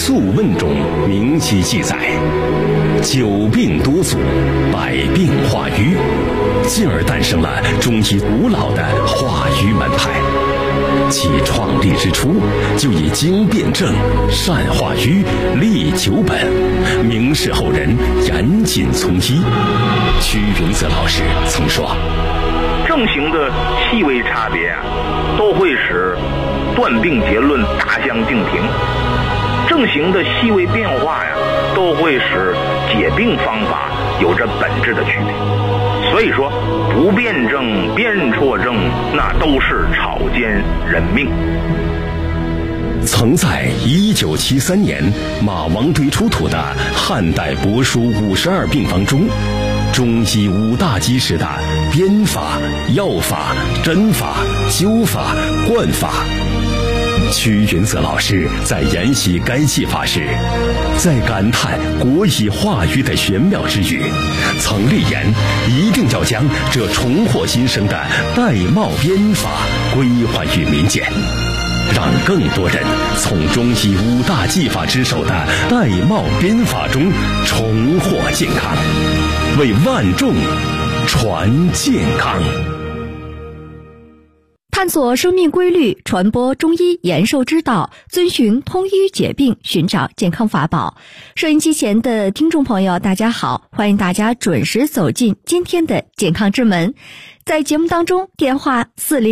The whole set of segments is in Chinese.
素问》中明晰记载：久病多阻，百病化瘀，进而诞生了中医古老的化瘀门派。其创立之初，就以经辨证、善化瘀、利救本，明示后人严谨从医。屈云泽老师曾说： 症型的细微差别都会使断病结论大相径庭，症型的细微变化都会使解病方法有着本质的区别。所以说，不辩证、辨错症，那都是草菅人命。 曾在1973年马王堆出土的汉代帛书52病方中，中医5大基石的编法、药法、针法、灸法、灌法。屈云泽老师在研习该技法时，在感叹国医化瘀的玄妙之余，曾立言一定要将这重获新生的玳瑁编法归还于民间，让更多人从中医5大技法之首的玳瑁编法中重获健康，为万众传健康。 探索生命规律，传播中医延寿之道，遵循通医解病，寻找健康法宝。收音机前的听众朋友，大家好，欢迎大家准时走进今天的健康之门。在节目当中，电话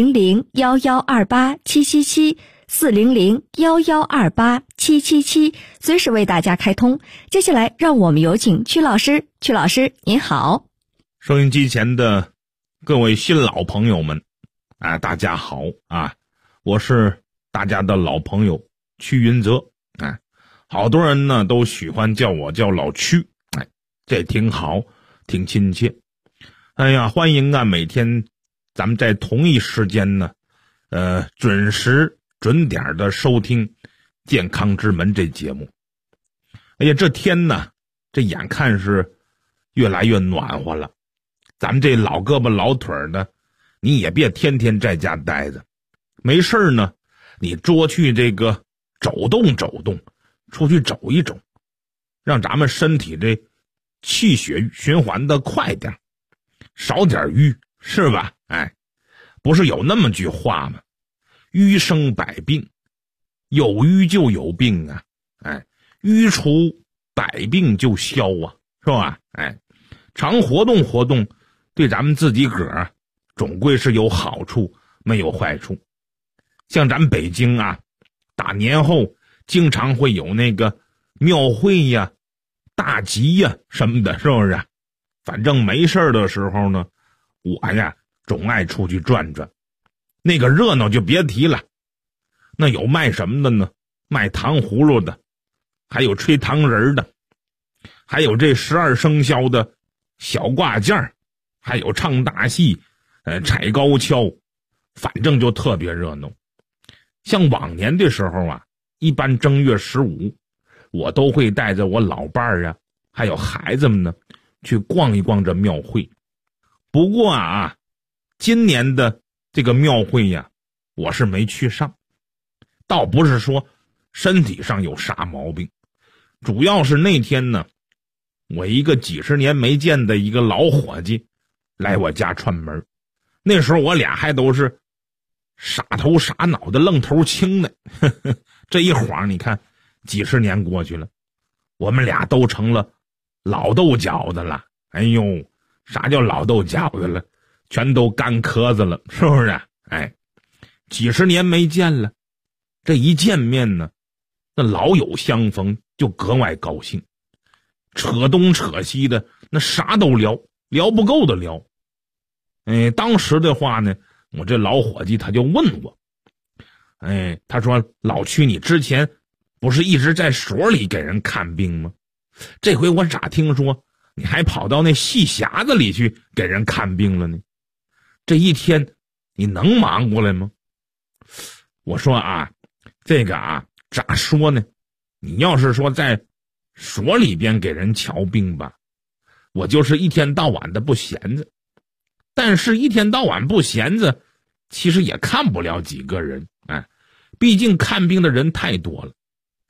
400-1128-777，400-1128-777，随时为大家开通。接下来让我们有请曲老师。曲老师您好。 收音机前的各位新老朋友们，大家好啊！我是大家的老朋友屈云泽，好多人呢都喜欢叫我叫老屈，这挺好，挺亲切。欢迎每天咱们在同一时间呢，准时准点的收听《健康之门》这节目。这天呢，这眼看是越来越暖和了，咱们这老胳膊老腿的，你也别天天在家待着，没事呢，你多去这个走动走动，出去走一走，让咱们身体这气血循环的快点，少点瘀，是吧？不是有那么句话吗？瘀生百病，有瘀就有病啊，瘀除百病就消啊，是吧？常活动活动，对咱们自己个儿总归是有好处，没有坏处。像咱北京大年后经常会有那个庙会呀、大集呀什么的，是不是？反正没事的时候呢，我总爱出去转转，那个热闹就别提了。那有卖什么的呢？卖糖葫芦的，还有吹糖人的，还有这12生肖的小挂件，还有唱大戏，踩高跷，反正就特别热闹。像往年的时候一般正月15，我都会带着我老伴儿还有孩子们呢，去逛一逛这庙会。不过今年的这个庙会我是没去上，倒不是说身体上有啥毛病，主要是那天呢，我一个几十年没见的一个老伙计来我家串门。那时候我俩还都是傻头傻脑的愣头青呢，这一晃你看几十年过去了，我们俩都成了老豆角的了。啥叫老豆角的了？全都干壳子了，是不是？几十年没见了，这一见面呢，那老友相逢就格外高兴，扯东扯西的，那啥都聊，聊不够的聊。当时的话呢，我这老伙计他就问我，他说老屈，你之前不是一直在所里给人看病吗？这回我咋听说你还跑到那戏匣子里去给人看病了呢？这一天你能忙过来吗？我说这个咋说呢？你要是说在所里边给人瞧病吧，我就是一天到晚的不闲着。但是一天到晚不闲着，其实也看不了几个人，毕竟看病的人太多了。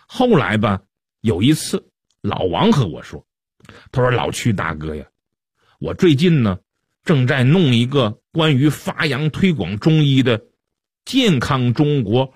后来吧，有一次老王和我说，他说老曲大哥呀，我最近呢正在弄一个关于发扬推广中医的健康中国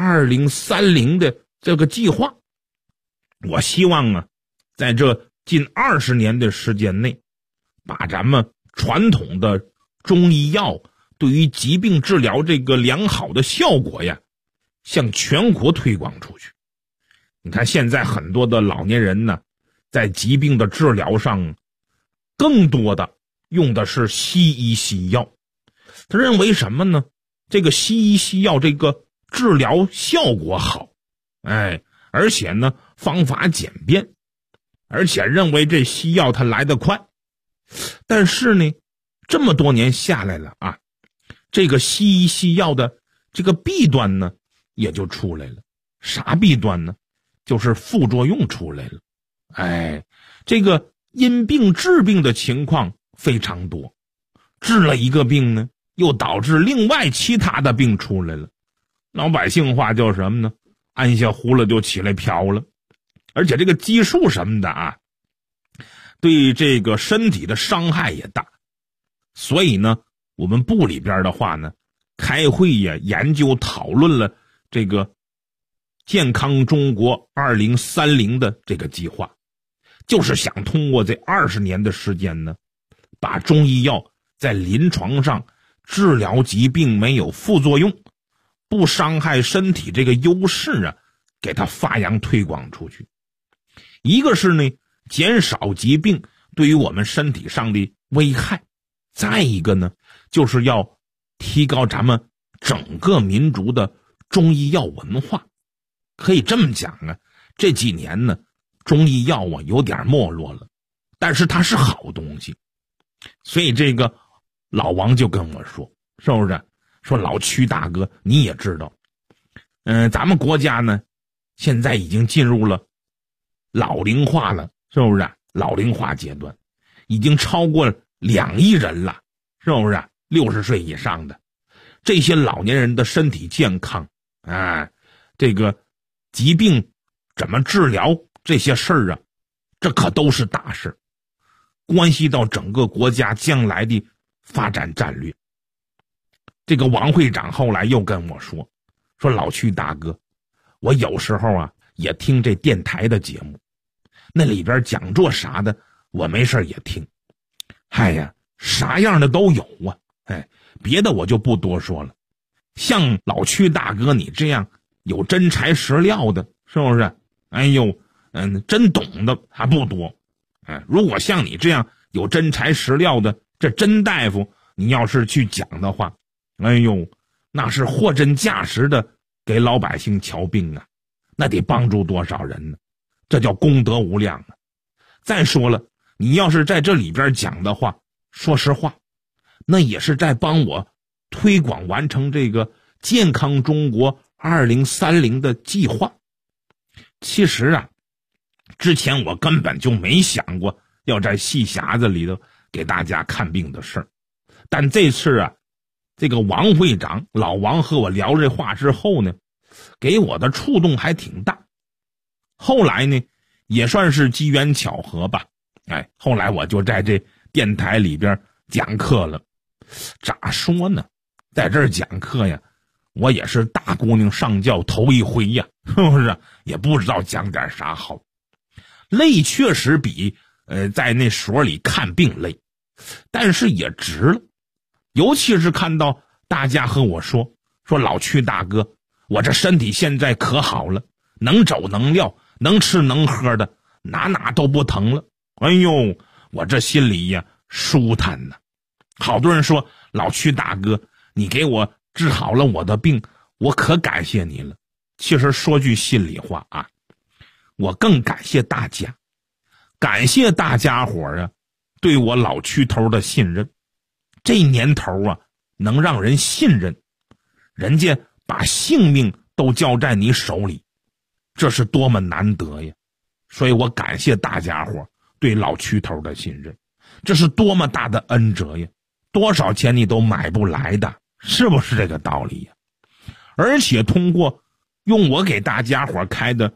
2030的这个计划。我希望啊，在这近20年的时间内，把咱们传统的中医药对于疾病治疗这个良好的效果呀，向全国推广出去。你看现在很多的老年人呢，在疾病的治疗上更多的用的是西医西药。他认为什么呢？这个西医西药这个治疗效果好，而且呢方法简便，而且认为这西药它来得快。但是呢这么多年下来了啊，这个西医西药的这个弊端呢也就出来了。啥弊端呢？就是副作用出来了。这个因病治病的情况非常多，治了一个病呢，又导致另外其他的病出来了。老百姓话叫什么呢？按下呼了就起来飘了。而且这个激素什么的啊，对这个身体的伤害也大。所以呢，我们部里边的话呢，开会呀，研究讨论了这个健康中国2030的这个计划，就是想通过这20年的时间呢，把中医药在临床上治疗疾病没有副作用，不伤害身体这个优势啊，给它发扬推广出去。一个是呢，减少疾病对于我们身体上的危害，再一个呢，就是要提高咱们整个民族的中医药文化。可以这么讲啊，这几年呢，中医药啊有点没落了，但是它是好东西。所以这个老王就跟我说，是不是？说老曲大哥，你也知道，咱们国家呢，现在已经进入了老龄化了，是不是？老龄化阶段，已经超过2亿人了，是不是？60岁以上的这些老年人的身体健康这个疾病怎么治疗这些事儿啊，这可都是大事，关系到整个国家将来的发展战略。这个王会长后来又跟我说老曲大哥，我有时候啊也听这电台的节目，那里边讲座啥的我没事也听，啥样的都有啊。别的我就不多说了，像老曲大哥你这样有真材实料的，是不是？真懂的还不多。如果像你这样有真材实料的这真大夫，你要是去讲的话，那是货真价实的给老百姓瞧病啊，那得帮助多少人呢？这叫功德无量啊。再说了，你要是在这里边讲的话，说实话，那也是在帮我推广完成这个健康中国2030的计划。其实啊，之前我根本就没想过要在戏匣子里头给大家看病的事儿，但这次啊，这个王会长老王和我聊这话之后呢，给我的触动还挺大。后来呢，也算是机缘巧合吧，后来我就在这电台里边讲课了。咋说呢，在这儿讲课呀，我也是大姑娘上轿头一回呀，是不是？也不知道讲点啥好。累确实比在那所里看病累，但是也值了。尤其是看到大家和我说老曲大哥，我这身体现在可好了，能走能撂，能吃能喝的，哪都不疼了。我这心里呀舒坦呢。好多人说老曲大哥，你给我治好了我的病，我可感谢你了。其实说句心里话啊，我更感谢大家，感谢大家伙啊对我老曲头的信任。这年头啊，能让人信任，人家把性命都交在你手里，这是多么难得呀。所以我感谢大家伙对老曲头的信任，这是多么大的恩泽呀，多少钱你都买不来的，是不是这个道理呀？而且通过用我给大家伙开的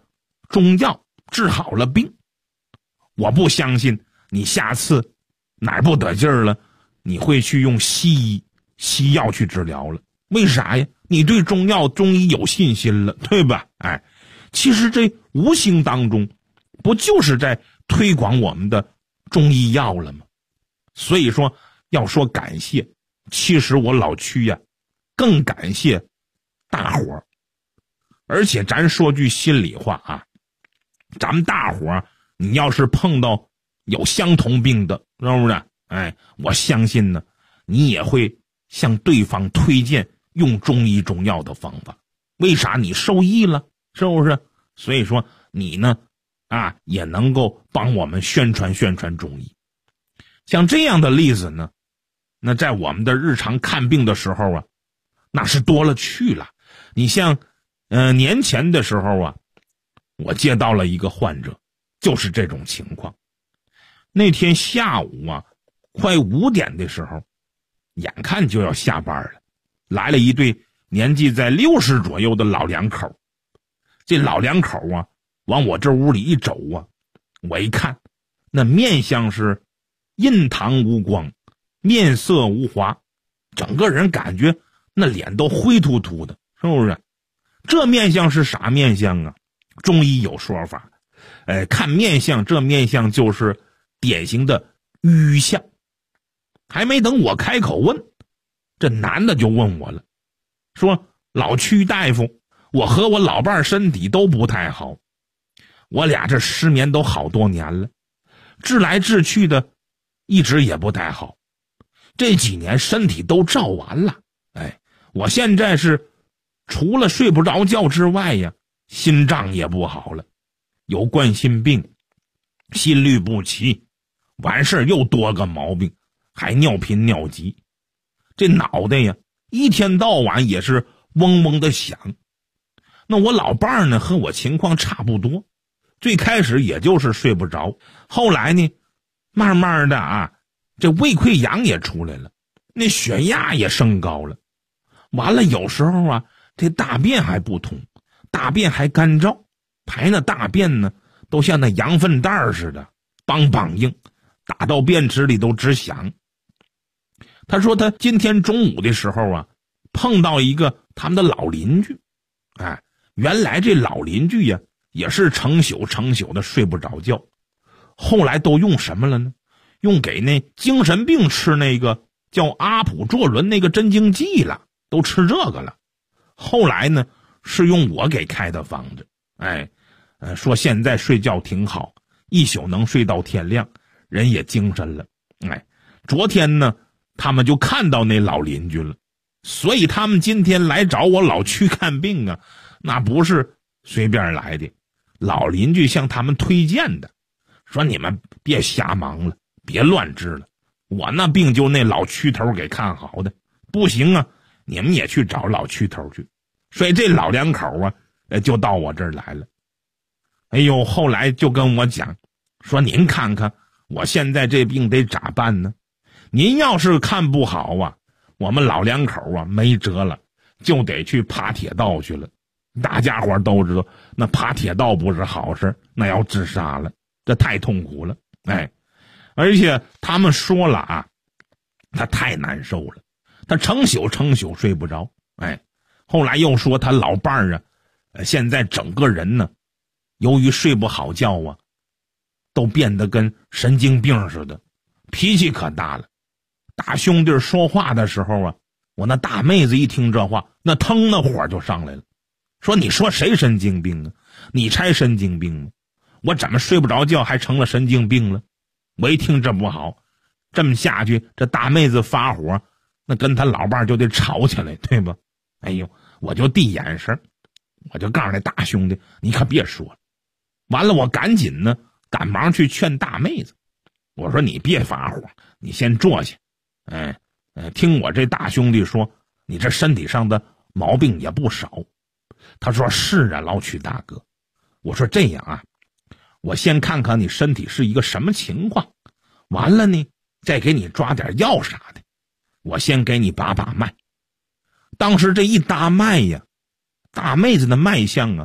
中药治好了病。我不相信你下次哪儿不得劲儿了，你会去用西药去治疗了。为啥呀？你对中药中医有信心了，对吧？其实这无形当中不就是在推广我们的中医药了吗？所以说要说感谢，其实我老曲呀更感谢大伙儿。而且咱说句心里话啊，咱们大伙儿你要是碰到有相同病的，是不是？我相信呢，你也会向对方推荐用中医中药的方法。为啥？你受益了，是不是？所以说你呢也能够帮我们宣传宣传中医。像这样的例子呢，那在我们的日常看病的时候啊，那是多了去了。你像年前的时候啊，我接到了一个患者，就是这种情况。那天下午啊，快5点的时候，眼看就要下班了，来了一对年纪在60左右的老两口。这老两口啊，往我这屋里一走啊，我一看，那面相是印堂无光，面色无华，整个人感觉那脸都灰秃秃的，是不是？这面相是啥面相啊？中医有说法，看面相，这面相就是典型的瘀相。还没等我开口问，这男的就问我了，说老曲大夫，我和我老伴儿身体都不太好，我俩这失眠都好多年了，治来治去的一直也不太好，这几年身体都照完了。我现在是除了睡不着觉之外呀，心脏也不好了，有冠心病，心律不齐，完事又多个毛病，还尿频尿急，这脑袋呀一天到晚也是嗡嗡的响。那我老伴儿呢和我情况差不多，最开始也就是睡不着，后来呢慢慢的这胃溃疡也出来了，那血压也升高了，完了有时候这大便还不通，大便还干燥，排那大便呢都像那羊粪蛋似的，梆梆硬，打到便池里都直响。他说他今天中午的时候碰到一个他们的老邻居，原来这老邻居呀也是成宿的睡不着觉，后来都用什么了呢？用给那精神病吃那个叫阿普唑仑那个镇静剂了，都吃这个了。后来呢是用我给开的方子，说现在睡觉挺好，一宿能睡到天亮，人也精神了。昨天呢他们就看到那老邻居了，所以他们今天来找我老去看病那不是随便来的，老邻居向他们推荐的，说你们别瞎忙了，别乱治了，我那病就那老区头给看好的，不行你们也去找老区头去。所以这老两口就到我这儿来了。后来就跟我讲说，您看看我现在这病得咋办呢？您要是看不好我们老两口没辙了，就得去爬铁道去了。大家伙都知道那爬铁道不是好事，那要自杀了，这太痛苦了。而且他们说了他太难受了，他成宿睡不着。后来又说他老伴儿现在整个人呢由于睡不好觉都变得跟神经病似的，脾气可大了。大兄弟说话的时候我那大妹子一听这话，那腾那火就上来了，说你说谁神经病你才神经病吗？我怎么睡不着觉还成了神经病了？我一听这不好，这么下去这大妹子发火，那跟他老伴就得吵起来，对吧？我就递眼神，我就告诉那大兄弟，你可别说了。完了我赶紧呢赶忙去劝大妹子，我说你别发火，你先坐下。听我这大兄弟说你这身体上的毛病也不少。他说是老曲大哥。我说这样我先看看你身体是一个什么情况，完了呢再给你抓点药啥的，我先给你把脉。当时这一搭脉大妹子的脉象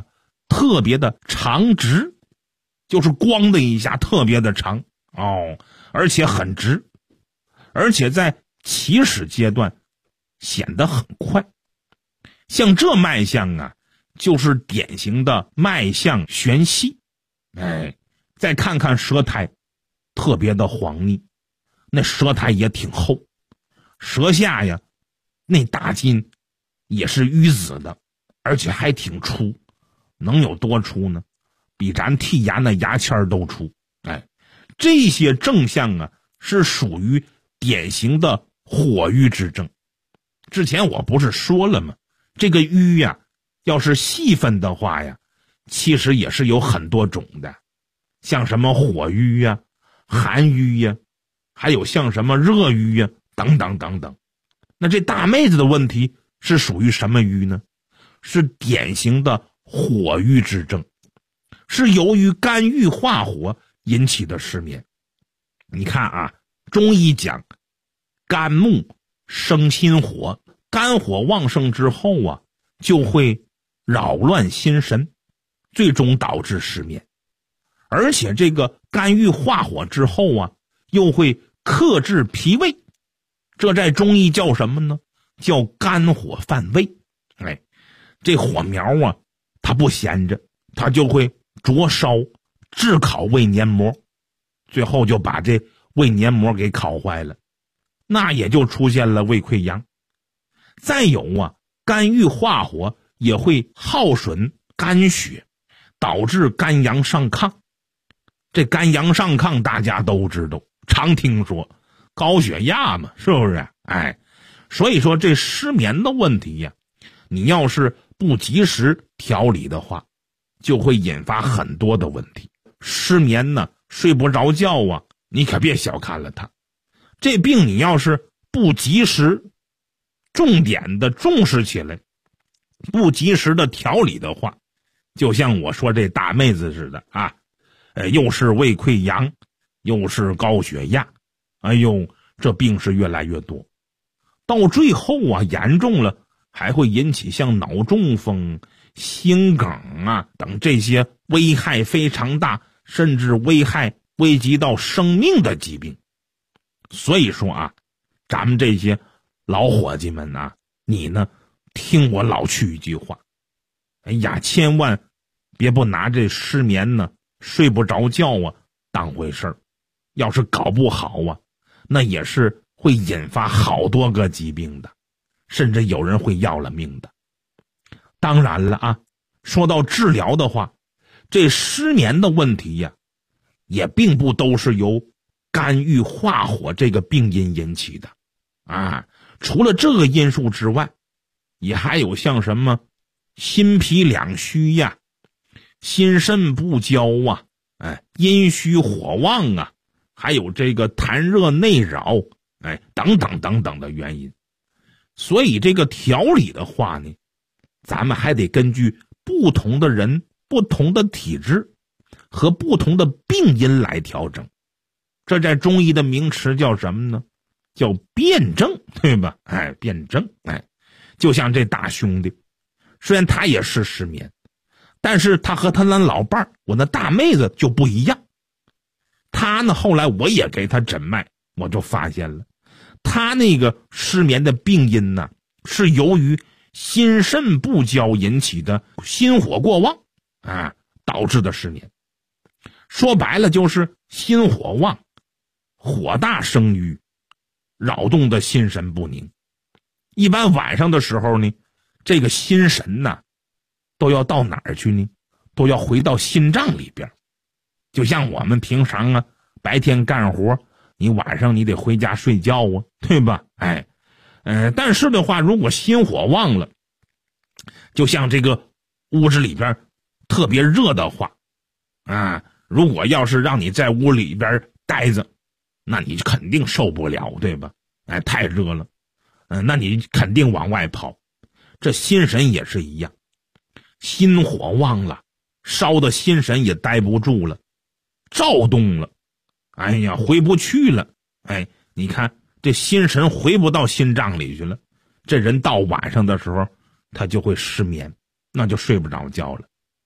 特别的长直，就是咣的一下特别的长而且很直，而且在起始阶段显得很快。像这脉象啊，就是典型的脉象弦细。再看看舌苔，特别的黄腻，那舌苔也挺厚，舌下呀那大筋也是淤紫的，而且还挺粗，能有多粗呢？比咱剔牙那牙签都粗。这些症象啊是属于典型的火瘀之症。之前我不是说了吗？这个瘀呀，要是细分的话呀，其实也是有很多种的，像什么火瘀呀、寒瘀呀，还有像什么热瘀呀，等等等等。那这大妹子的问题是属于什么瘀呢？是典型的火瘀之症，是由于肝郁化火引起的失眠。你看啊，中医讲肝木生心火，肝火旺盛之后啊，就会扰乱心神，最终导致失眠。而且这个肝郁化火之后啊，又会克制脾胃，这在中医叫什么呢？叫肝火犯胃。这火苗啊，它不闲着，它就会灼烧炙烤胃黏膜，最后就把这胃黏膜给烤坏了，那也就出现了胃溃疡。再有啊，肝郁化火也会耗损肝血，导致肝阳上亢。这肝阳上亢大家都知道，常听说高血压嘛，是不是？所以说这失眠的问题呀，你要是不及时调理的话，就会引发很多的问题。失眠呢，睡不着觉啊，你可别小看了它。这病你要是不及时重点的重视起来，不及时的调理的话，就像我说这大妹子似的啊，又是胃溃疡，又是高血压，这病是越来越多，到最后啊，严重了还会引起像脑中风、心梗啊等这些危害非常大，甚至危及到生命的疾病。所以说啊，咱们这些老伙计们啊，你呢听我老去一句话，千万别不拿这失眠呢、睡不着觉啊当回事儿。要是搞不好啊，那也是会引发好多个疾病的，甚至有人会要了命的。当然了啊，说到治疗的话，这失眠的问题呀，也并不都是由肝郁化火这个病因引起的啊。除了这个因素之外，也还有像什么心脾两虚呀、心肾不交啊、阴虚火旺啊，还有这个痰热内扰，等等等等的原因。所以这个调理的话呢，咱们还得根据不同的人、不同的体质和不同的病因来调整。这在中医的名词叫什么呢？叫辩证，对吧？辩证。就像这大兄弟，虽然他也是失眠，但是他和他那老伴儿，我那大妹子就不一样。他呢，后来我也给他诊脉，我就发现了，他那个失眠的病因呢，是由于心肾不交引起的心火过旺导致的失眠。说白了就是心火旺，火大生瘀，扰动的心神不宁。一般晚上的时候呢，这个心神呢，都要到哪儿去呢？都要回到心脏里边。就像我们平常啊，白天干活，你晚上你得回家睡觉啊，对吧？但是的话，如果心火旺了，就像这个屋子里边特别热的话如果要是让你在屋里边待着，那你肯定受不了，对吧？太热了，那你肯定往外跑。这心神也是一样，心火旺了，烧的心神也待不住了，躁动了，回不去了。你看这心神回不到心脏里去了，这人到晚上的时候他就会失眠，那就睡不着觉了。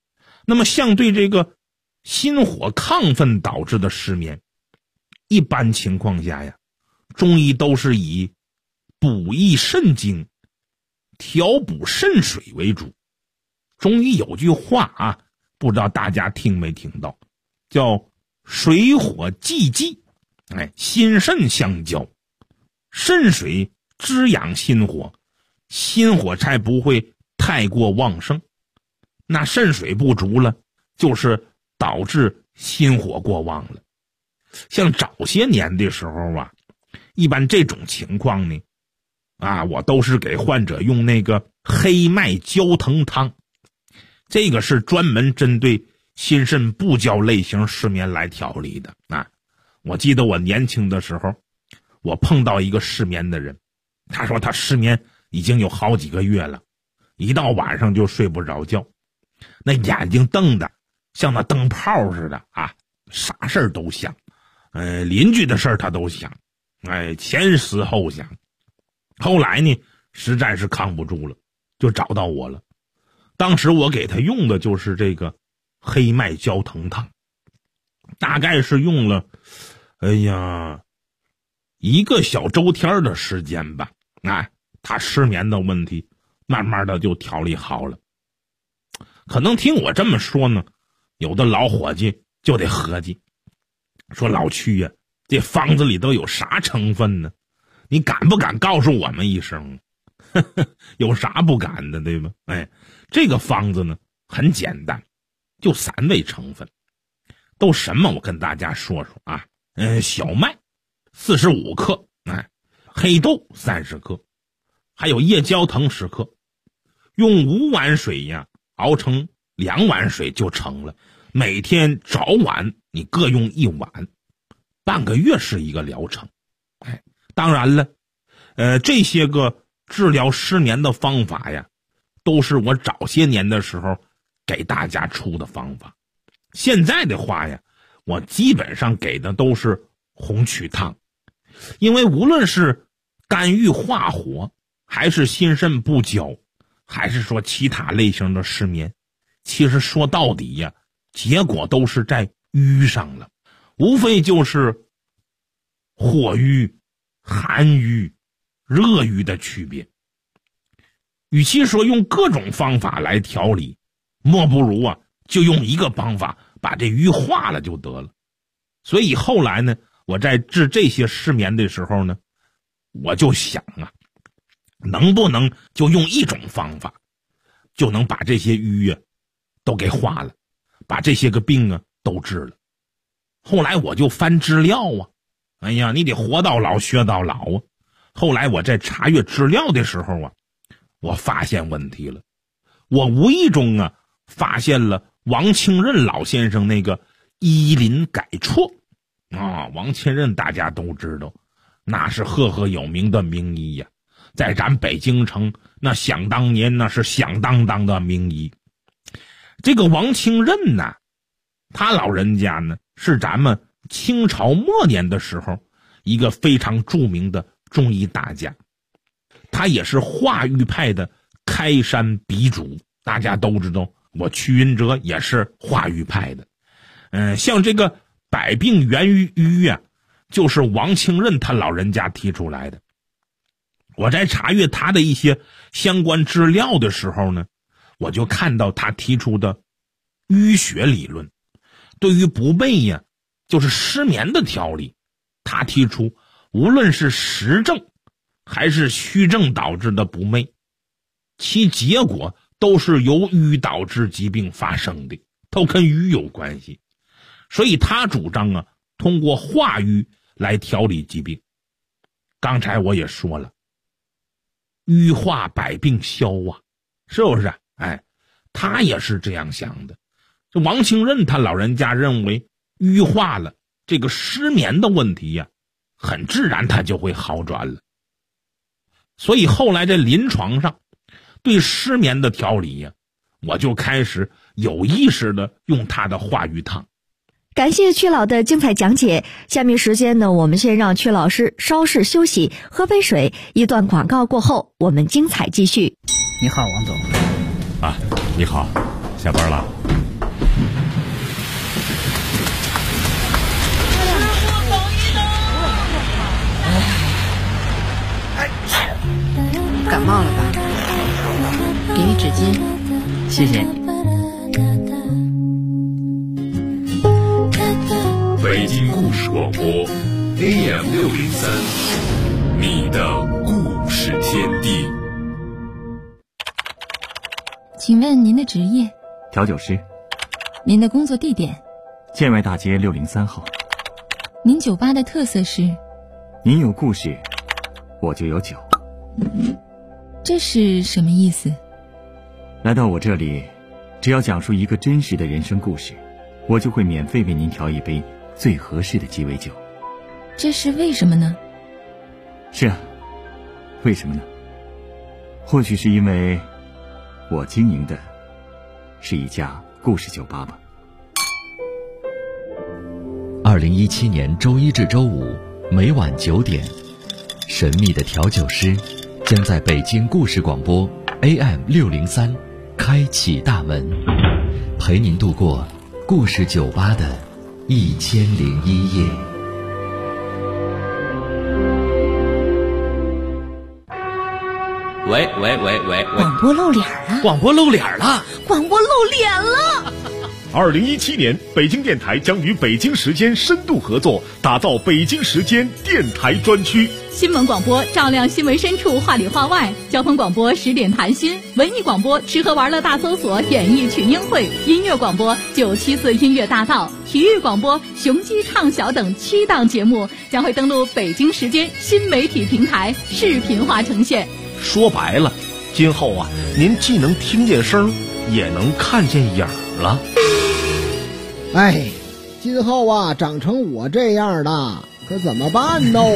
那么像对这个心火亢奋导致的失眠，一般情况下呀，中医都是以补益肾精、调补肾水为主。中医有句话啊，不知道大家听没听到，叫水火既济，心肾相交，肾水滋养心火，心火才不会太过旺盛。那肾水不足了，就是导致心火过旺了。像早些年的时候啊，一般这种情况呢，我都是给患者用那个黑麦焦藤汤，这个是专门针对心肾不交类型失眠来调理的我记得我年轻的时候，我碰到一个失眠的人，他说他失眠已经有好几个月了，一到晚上就睡不着觉，那眼睛瞪的像那灯泡似的啥事儿都想，邻居的事儿他都想，前思后想。后来呢，实在是扛不住了，就找到我了。当时我给他用的就是这个黑麦焦藤汤，大概是用了1个小周天的时间吧，他失眠的问题慢慢的就调理好了。可能听我这么说呢，有的老伙计就得合计，说老曲呀，这方子里都有啥成分呢？你敢不敢告诉我们一声？有啥不敢的，对吧？这个方子呢很简单，就3味成分。都什么？我跟大家说说小麦45克，黑豆30克，还有夜焦藤10克，用5碗水呀熬成2碗水就成了。每天早晚你各用1碗，半个月是一个疗程。当然了，这些个治疗失眠的方法呀，都是我早些年的时候给大家出的方法。现在的话呀，我基本上给的都是红曲汤，因为无论是肝郁化火，还是心肾不交，还是说其他类型的失眠，其实说到底呀，结果都是在瘀上了，无非就是火瘀、寒瘀、热瘀的区别。与其说用各种方法来调理，莫不如就用一个方法把这瘀化了就得了。所以后来呢，我在治这些失眠的时候呢，我就想能不能就用一种方法就能把这些瘀都给化了，把这些个病都治了。后来我就翻资料你得活到老学到老后来我在查阅资料的时候我发现问题了。我无意中发现了王清任老先生那个医林改错王清任大家都知道，那是赫赫有名的名医呀，在咱北京城那想当年那是响当当的名医。这个王清任呢，他老人家呢是咱们清朝末年的时候一个非常著名的中医大家，他也是化瘀派的开山鼻祖。大家都知道我屈云哲也是化瘀派的。像这个百病源于瘀就是王清任他老人家提出来的。我在查阅他的一些相关资料的时候呢，我就看到他提出的淤血理论，对于不寐就是失眠的调理，他提出无论是实症还是虚症导致的不寐，其结果都是由瘀导致疾病发生的，都跟瘀有关系。所以他主张通过化瘀来调理疾病。刚才我也说了，瘀化百病消是不是？他也是这样想的。这王清任他老人家认为瘀化了，这个失眠的问题很自然他就会好转了。所以后来在临床上对失眠的调理我就开始有意识的用他的化瘀汤。 感谢曲老的精彩讲解，下面时间呢，我们先让曲老师稍事休息，喝杯水。一段广告过后，我们精彩继续。 你好，王总。 你好，下班了。 感冒了吧？给你纸巾。 谢谢你。 北京故事广播 AM603，你的故事天地。 请问您的职业？ 调酒师。 您的工作地点？ 建外大街603号。 您酒吧的特色是？ 您有故事，我就有酒。 这是什么意思？ 来到我这里，只要讲述一个真实的人生故事，我就会免费为您调一杯最合适的鸡尾酒。 这是为什么呢？ 是啊，为什么呢？或许是因为我经营的是一家故事酒吧吧。 2017年周一至周五每晚9点，神秘的调酒师将在北京故事广播 AM603开启大门，陪您度过故事酒吧的1001夜。 喂， 广播露脸了！ 广播露脸了！ 广播露脸了 ！2017年，北京电台将与北京时间深度合作，打造北京时间电台专区。 新闻广播照亮新闻深处，话里话外；交通广播10点谈心；文艺广播吃喝玩乐大搜索，演艺群英会；音乐广播974音乐大道；体育广播雄鸡唱晓等7档节目将会登录北京时间新媒体平台，视频化呈现。 说白了，今后啊，您既能听见声，也能看见影了。 哎，今后啊，长成我这样的，可怎么办呢？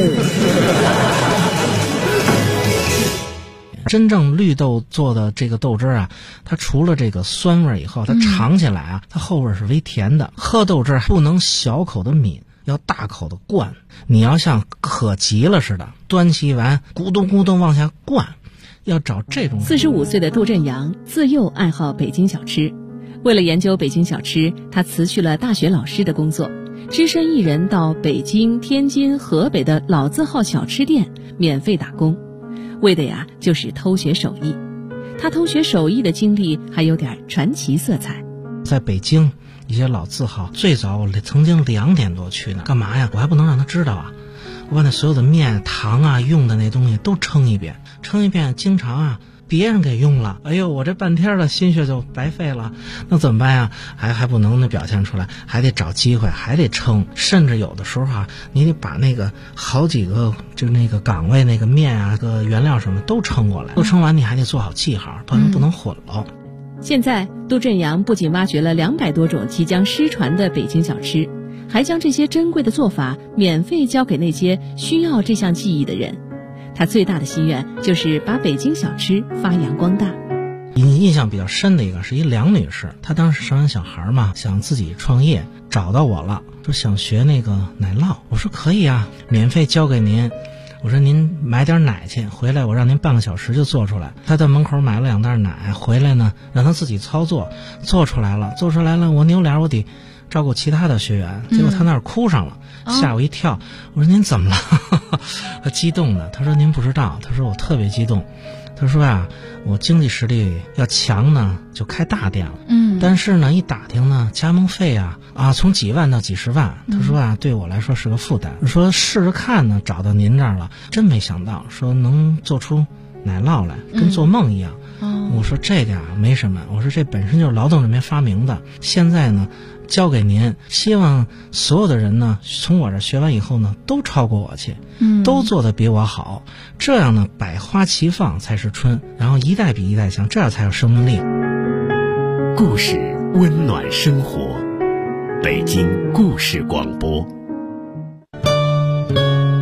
真正绿豆做的这个豆汁啊，它除了这个酸味以后，它尝起来啊，它后味是微甜的。喝豆汁不能小口的抿，要大口的灌。你要像渴急了似的，端起碗咕咚咕咚往下灌，要找这种。 45岁的杜振阳自幼爱好北京小吃。为了研究北京小吃，他辞去了大学老师的工作，只身一人到北京、天津、河北的老字号小吃店免费打工，为的呀就是偷学手艺。他偷学手艺的经历还有点传奇色彩。 在北京一些老字号，最早我曾经2点多去呢，干嘛呀？我还不能让他知道啊！我把那所有的面、糖啊、用的那东西都称一遍，经常啊别人给用了，哎呦，我这半天的心血就白费了，那怎么办呀？还不能表现出来，还得找机会，还得称，甚至有的时候啊，你得把那个好几个就那个岗位那个面啊、个原料什么都称过来，都称完你还得做好记号，不能混了。 现在杜振阳不仅挖掘了200多种即将失传的北京小吃，还将这些珍贵的做法免费交给那些需要这项技艺的人。他最大的心愿就是把北京小吃发扬光大。 印象比较深的一个是一梁女士，她当时生完小孩嘛，想自己创业，找到我了，说想学那个奶酪。我说可以啊，免费交给您。我说您买点奶去，回来我让您半个小时就做出来。他在门口买了2袋奶，回来呢让他自己操作，做出来了，我扭脸我得照顾其他的学员，结果他那儿哭上了，吓我一跳。我说您怎么了？他激动的，他说您不知道，他说我特别激动。他说啊，我经济实力要强呢，就开大店了。但是呢，一打听呢，加盟费啊，从几万到几十万。他说啊，对我来说是个负担。说试试看呢，找到您这儿了，真没想到，说能做出奶酪来，跟做梦一样。我说这个啊没什么，我说这本身就是劳动人民发明的，现在呢交给您，希望所有的人呢从我这学完以后呢都超过我去，都做得比我好，这样呢百花齐放才是春，然后一代比一代强，这样才有生命力。 故事温暖生活，北京故事广播。